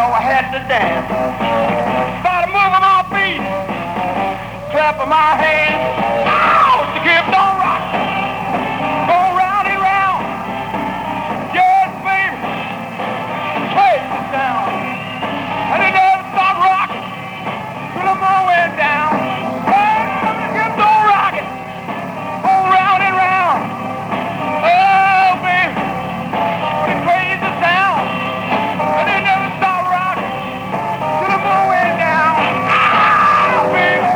I had to dance. Started moving my feet, clapping my hands. Oh, to keep on rocking, go round and round. Yes, baby, play the sound. And it never stopped rocking till I'm all way down. Hey, to keep on rocking, go round and round. Oh, baby, it plays the sound. And it never stopped rocking till I'm all way down. Ah, baby.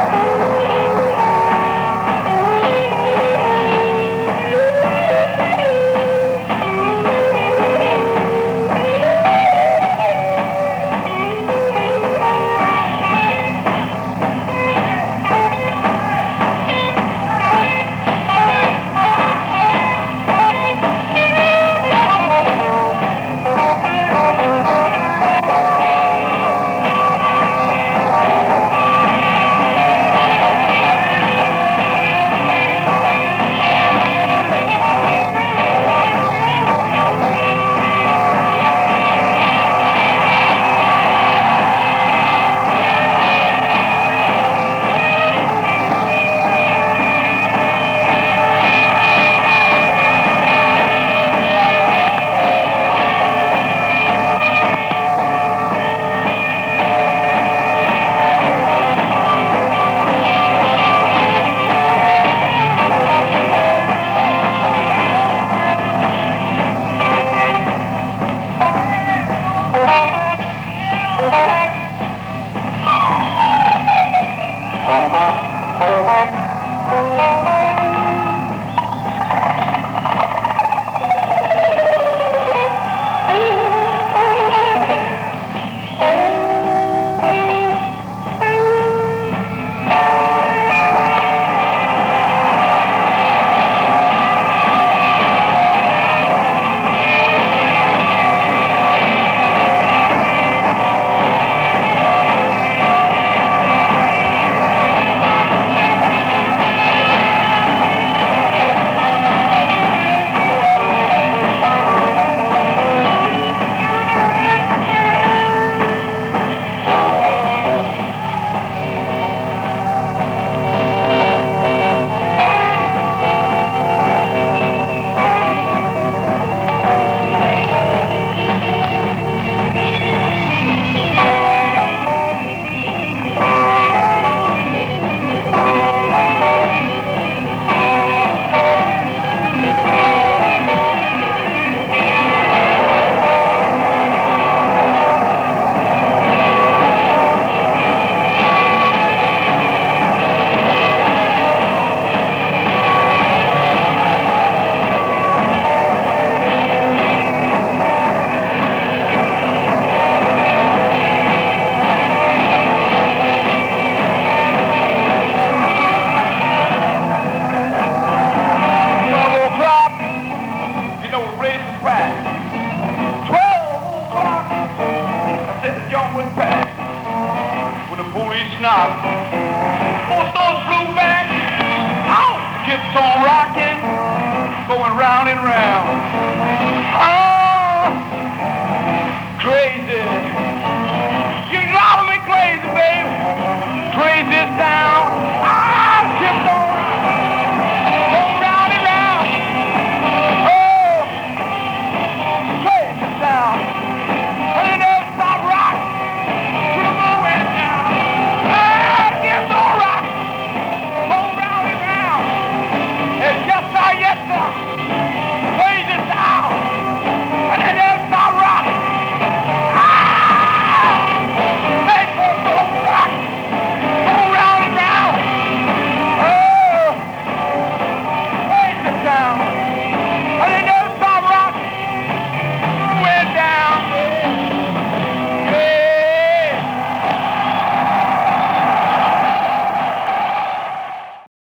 Knock. Both those flew back. Out, kept on rocking, going round and round.